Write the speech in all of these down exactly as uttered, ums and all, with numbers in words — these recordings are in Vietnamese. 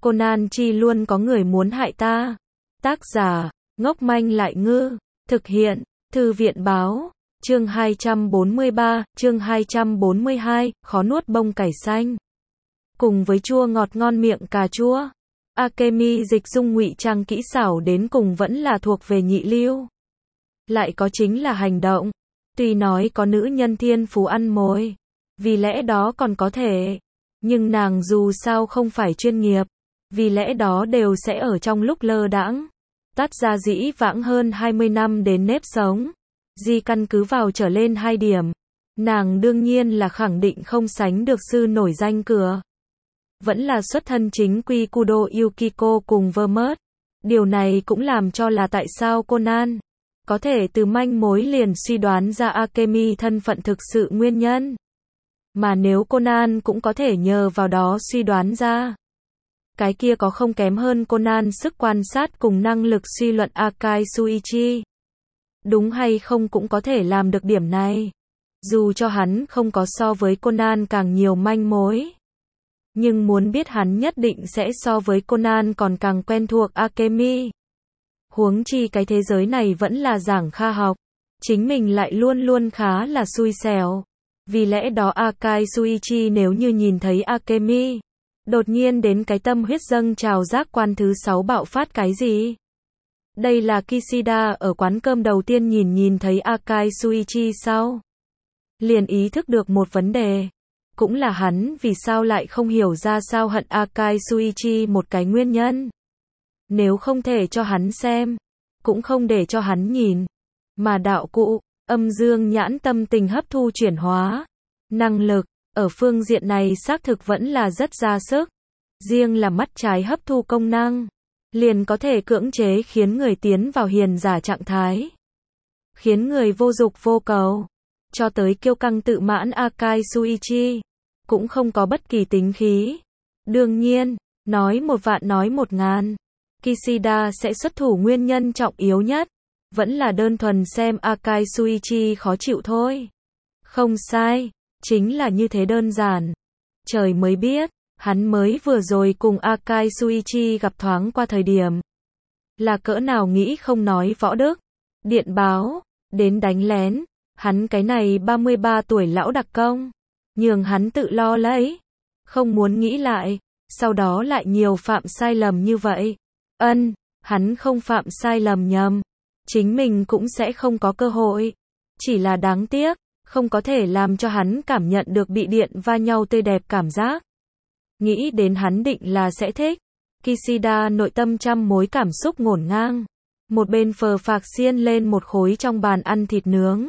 Conan chi luôn có người muốn hại ta. Tác giả, ngốc manh lại ngư. Thực hiện, Thư viện Báo. Chương hai trăm bốn mươi ba, chương hai trăm bốn mươi hai, khó nuốt bông cải xanh. Cùng với chua ngọt ngon miệng cà chua, Akemi dịch dung ngụy trang kỹ xảo đến cùng vẫn là thuộc về nhị lưu. Lại có chính là hành động. Tuy nói có nữ nhân thiên phú ăn mồi, vì lẽ đó còn có thể, nhưng nàng dù sao không phải chuyên nghiệp, vì lẽ đó đều sẽ ở trong lúc lơ đãng. Tắt ra dĩ vãng hơn hai mươi năm đến nếp sống. Di căn cứ vào trở lên hai điểm. Nàng đương nhiên là khẳng định không sánh được sư nổi danh cửa. Vẫn là xuất thân chính quy Kudo Yukiko cùng Vermouth. Điều này cũng làm cho là tại sao Conan có thể từ manh mối liền suy đoán ra Akemi thân phận thực sự nguyên nhân. Mà nếu Conan cũng có thể nhờ vào đó suy đoán ra, cái kia có không kém hơn Conan sức quan sát cùng năng lực suy luận Akai Suichi. Đúng hay không cũng có thể làm được điểm này. Dù cho hắn không có so với Conan càng nhiều manh mối, nhưng muốn biết hắn nhất định sẽ so với Conan còn càng quen thuộc Akemi. Huống chi cái thế giới này vẫn là giảng kha học, chính mình lại luôn luôn khá là xui xẻo. Vì lẽ đó Akai Suichi nếu như nhìn thấy Akemi, đột nhiên đến cái tâm huyết dâng trào giác quan thứ sáu bạo phát cái gì? Đây là Kishida ở quán cơm đầu tiên nhìn nhìn thấy Akai Suichi sau. Liền ý thức được một vấn đề. Cũng là hắn vì sao lại không hiểu ra sao hận Akai Suichi một cái nguyên nhân. Nếu không thể cho hắn xem, cũng không để cho hắn nhìn. Mà đạo cụ, âm dương nhãn tâm tình hấp thu chuyển hóa, năng lực, ở phương diện này xác thực vẫn là rất ra sức. Riêng là mắt trái hấp thu công năng, liền có thể cưỡng chế khiến người tiến vào hiền giả trạng thái. Khiến người vô dục vô cầu. Cho tới kiêu căng tự mãn Akai Suichi, cũng không có bất kỳ tính khí. Đương nhiên, nói một vạn nói một ngàn, Kishida sẽ xuất thủ nguyên nhân trọng yếu nhất, vẫn là đơn thuần xem Akai Suichi khó chịu thôi. Không sai, chính là như thế đơn giản. Trời mới biết, hắn mới vừa rồi cùng Akai Suichi gặp thoáng qua thời điểm. Là cỡ nào nghĩ không nói võ đức, điện báo, đến đánh lén, hắn cái này ba mươi ba tuổi lão đặc công, nhường hắn tự lo lấy, không muốn nghĩ lại, sau đó lại nhiều phạm sai lầm như vậy. Ân, hắn không phạm sai lầm nhầm, chính mình cũng sẽ không có cơ hội, chỉ là đáng tiếc, không có thể làm cho hắn cảm nhận được bị điện va nhau tươi đẹp cảm giác. Nghĩ đến hắn định là sẽ thích. Kishida nội tâm trăm mối cảm xúc ngổn ngang. Một bên phờ phạc xiên lên một khối trong bàn ăn thịt nướng.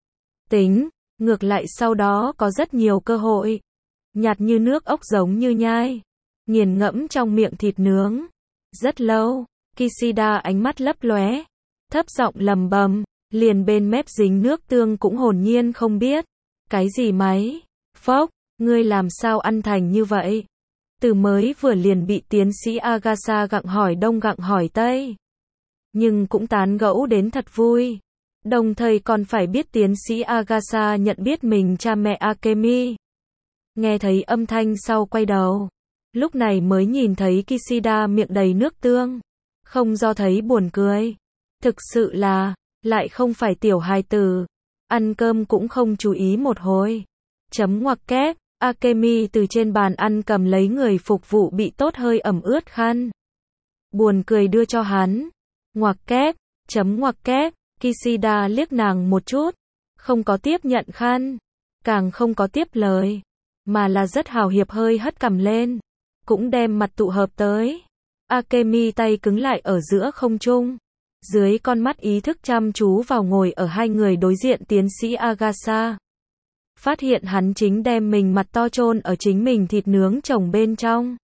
Tính, ngược lại sau đó có rất nhiều cơ hội. Nhạt như nước ốc giống như nhai. Nghiền ngẫm trong miệng thịt nướng. Rất lâu, Kishida ánh mắt lấp lóe, thấp giọng lầm bầm, liền bên mép dính nước tương cũng hồn nhiên không biết. Cái gì máy? Phốc, ngươi làm sao ăn thành như vậy? Từ mới vừa liền bị tiến sĩ Agasa gặng hỏi đông gặng hỏi tây. Nhưng cũng tán gẫu đến thật vui. Đồng thời còn phải biết tiến sĩ Agasa nhận biết mình cha mẹ Akemi. Nghe thấy âm thanh sau quay đầu. Lúc này mới nhìn thấy Kishida miệng đầy nước tương. Không do thấy buồn cười. Thực sự là, lại không phải tiểu hài tử. Ăn cơm cũng không chú ý một hồi. Chấm ngoặc kép. Akemi từ trên bàn ăn cầm lấy người phục vụ bị tốt hơi ẩm ướt khăn. Buồn cười đưa cho hắn. Ngoặc kép, chấm ngoặc kép, Kishida liếc nàng một chút. Không có tiếp nhận khăn. Càng không có tiếp lời. Mà là rất hào hiệp hơi hất cằm lên. Cũng đem mặt tụ hợp tới. Akemi tay cứng lại ở giữa không trung. Dưới con mắt ý thức chăm chú vào ngồi ở hai người đối diện tiến sĩ Agasa. Phát hiện hắn chính đem mình mặt to chôn ở chính mình thịt nướng chồng bên trong.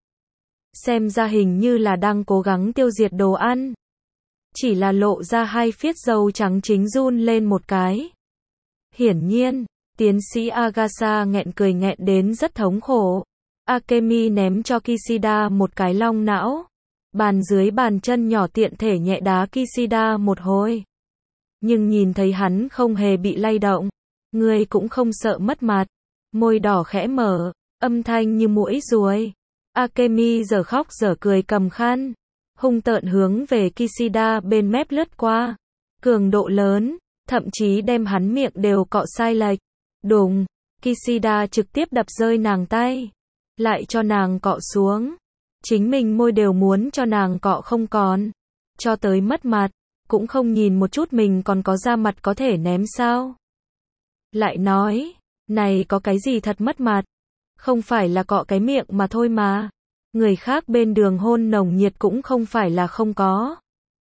Xem ra hình như là đang cố gắng tiêu diệt đồ ăn. Chỉ là lộ ra hai phiết dâu trắng chính run lên một cái. Hiển nhiên, tiến sĩ Agasa nghẹn cười nghẹn đến rất thống khổ. Akemi ném cho Kishida một cái long não. Bàn dưới bàn chân nhỏ tiện thể nhẹ đá Kishida một hồi. Nhưng nhìn thấy hắn không hề bị lay động. Người cũng không sợ mất mặt. Môi đỏ khẽ mở, âm thanh như muỗi ruồi. Akemi giờ khóc giờ cười cầm khăn, hung tợn hướng về Kishida bên mép lướt qua. Cường độ lớn, thậm chí đem hắn miệng đều cọ sai lệch. Đùng, Kishida trực tiếp đập rơi nàng tay, lại cho nàng cọ xuống. Chính mình môi đều muốn cho nàng cọ không còn. Cho tới mất mặt, cũng không nhìn một chút mình còn có da mặt có thể ném sao. Lại nói, này có cái gì thật mất mặt. Không phải là cọ cái miệng mà thôi mà. Người khác bên đường hôn nồng nhiệt cũng không phải là không có.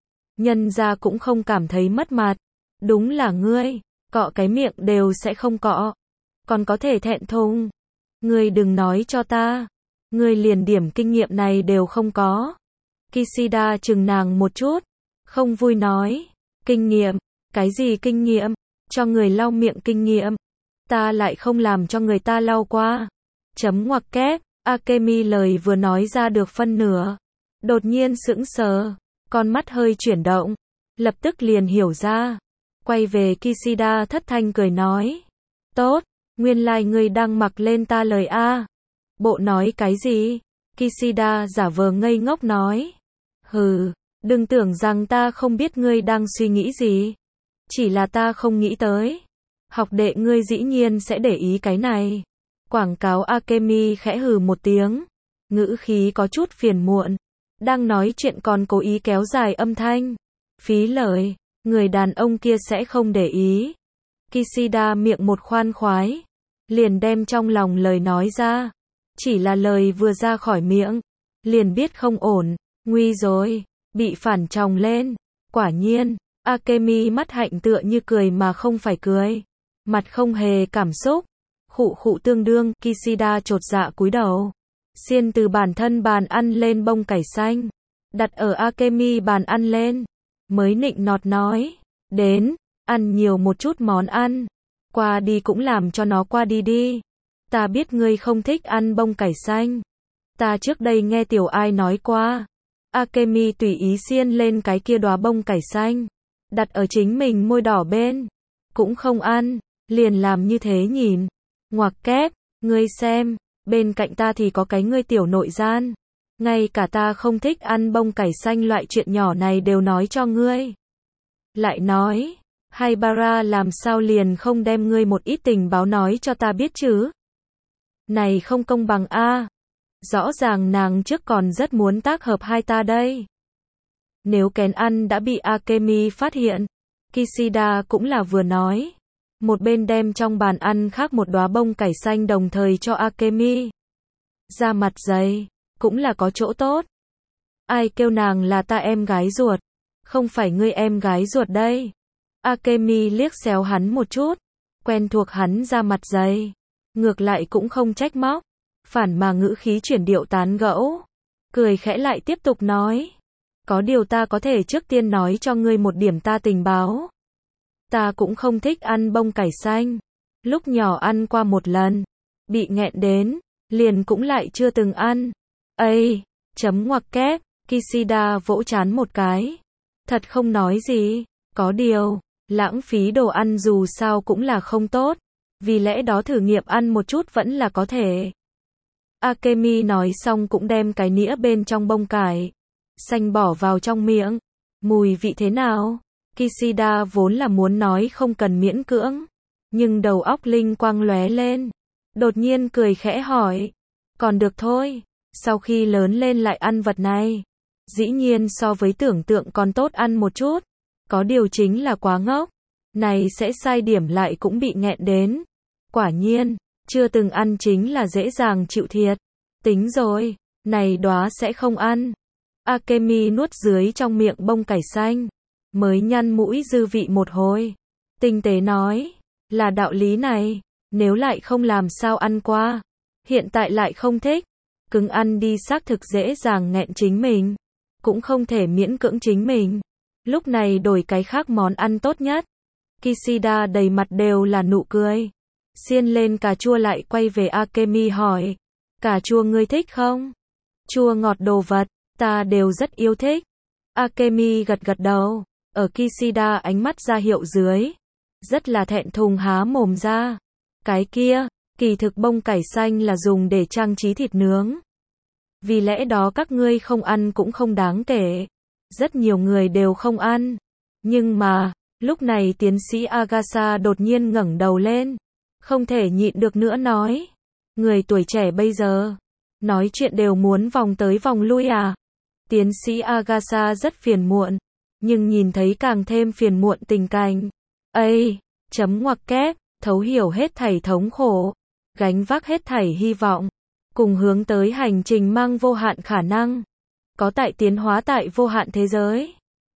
Nhân ra cũng không cảm thấy mất mặt. Đúng là ngươi, cọ cái miệng đều sẽ không cọ. Còn có thể thẹn thùng. Ngươi đừng nói cho ta. Ngươi liền điểm kinh nghiệm này đều không có. Kishida chừng nàng một chút. Không vui nói. Kinh nghiệm? Cái gì kinh nghiệm? Cho người lau miệng kinh nghiệm. Ta lại không làm cho người ta lau qua. Chấm ngoặc kép. Akemi lời vừa nói ra được phân nửa. Đột nhiên sững sờ. Con mắt hơi chuyển động. Lập tức liền hiểu ra. Quay về Kishida thất thanh cười nói. Tốt, nguyên lai ngươi đang mặc lên ta lời a. Bộ nói cái gì? Kishida giả vờ ngây ngốc nói. Hừ, đừng tưởng rằng ta không biết ngươi đang suy nghĩ gì. Chỉ là ta không nghĩ tới. Học đệ ngươi dĩ nhiên sẽ để ý cái này. Quảng cáo Akemi khẽ hừ một tiếng. Ngữ khí có chút phiền muộn. Đang nói chuyện còn cố ý kéo dài âm thanh. Phí lời, người đàn ông kia sẽ không để ý. Kishida miệng một khoan khoái. Liền đem trong lòng lời nói ra. Chỉ là lời vừa ra khỏi miệng. Liền biết không ổn. Nguy rồi. Bị phản tròng lên. Quả nhiên. Akemi mắt hạnh tựa như cười mà không phải cười. Mặt không hề cảm xúc. Khụ khụ tương đương. Kishida chột dạ cúi đầu. Xiên từ bản thân bàn ăn lên bông cải xanh. Đặt ở Akemi bàn ăn lên. Mới nịnh nọt nói. Đến. Ăn nhiều một chút món ăn. Qua đi cũng làm cho nó qua đi đi. Ta biết ngươi không thích ăn bông cải xanh. Ta trước đây nghe tiểu ai nói qua. Akemi tùy ý xiên lên cái kia đóa bông cải xanh. Đặt ở chính mình môi đỏ bên. Cũng không ăn. Liền làm như thế nhìn. Ngoặc kép. Ngươi xem. Bên cạnh ta thì có cái ngươi tiểu nội gian. Ngay cả ta không thích ăn bông cải xanh loại chuyện nhỏ này đều nói cho ngươi. Lại nói. Haibara làm sao liền không đem ngươi một ít tình báo nói cho ta biết chứ? Này không công bằng a. Rõ ràng nàng trước còn rất muốn tác hợp hai ta đây. Nếu kén ăn đã bị Akemi phát hiện. Kishida cũng là vừa nói. Một bên đem trong bàn ăn khác một đóa bông cải xanh đồng thời cho Akemi. Da mặt dày, cũng là có chỗ tốt. Ai kêu nàng là ta em gái ruột. Không phải ngươi em gái ruột đây. Akemi liếc xéo hắn một chút. Quen thuộc hắn da mặt dày. Ngược lại cũng không trách móc. Phản mà ngữ khí chuyển điệu tán gẫu. Cười khẽ lại tiếp tục nói. Có điều ta có thể trước tiên nói cho ngươi một điểm ta tình báo. Ta cũng không thích ăn bông cải xanh. Lúc nhỏ ăn qua một lần. Bị nghẹn đến. Liền cũng lại chưa từng ăn. Ây, chấm ngoặc kép. Kishida vỗ trán một cái. Thật không nói gì. Có điều, lãng phí đồ ăn dù sao cũng là không tốt. Vì lẽ đó thử nghiệm ăn một chút vẫn là có thể. Akemi nói xong cũng đem cái nĩa bên trong bông cải xanh bỏ vào trong miệng. Mùi vị thế nào? Kishida vốn là muốn nói không cần miễn cưỡng. Nhưng đầu óc linh quang lóe lên. Đột nhiên cười khẽ hỏi. Còn được thôi. Sau khi lớn lên lại ăn vật này. Dĩ nhiên so với tưởng tượng còn tốt ăn một chút. Có điều chính là quá ngốc. Này sẽ sai điểm lại cũng bị nghẹn đến. Quả nhiên, chưa từng ăn chính là dễ dàng chịu thiệt. Tính rồi, này đóa sẽ không ăn. Akemi nuốt dưới trong miệng bông cải xanh. Mới nhăn mũi dư vị một hồi. Tinh tế nói, là đạo lý này. Nếu lại không làm sao ăn qua. Hiện tại lại không thích. Cứng ăn đi xác thực dễ dàng nghẹn chính mình. Cũng không thể miễn cưỡng chính mình. Lúc này đổi cái khác món ăn tốt nhất. Kishida đầy mặt đều là nụ cười. Xiên lên cà chua lại quay về Akemi hỏi. Cà chua ngươi thích không? Chua ngọt đồ vật, ta đều rất yêu thích. Akemi gật gật đầu. Ở Kishida ánh mắt ra hiệu dưới. Rất là thẹn thùng há mồm ra. Cái kia, kỳ thực bông cải xanh là dùng để trang trí thịt nướng. Vì lẽ đó các ngươi không ăn cũng không đáng kể. Rất nhiều người đều không ăn. Nhưng mà, lúc này tiến sĩ Agasha đột nhiên ngẩng đầu lên. Không thể nhịn được nữa nói. Người tuổi trẻ bây giờ, nói chuyện đều muốn vòng tới vòng lui à? Tiến sĩ Agasha rất phiền muộn, nhưng nhìn thấy càng thêm phiền muộn tình cảnh. Ây, chấm ngoặc kép, thấu hiểu hết thảy thống khổ, gánh vác hết thảy hy vọng, cùng hướng tới hành trình mang vô hạn khả năng, có tại tiến hóa tại vô hạn thế giới.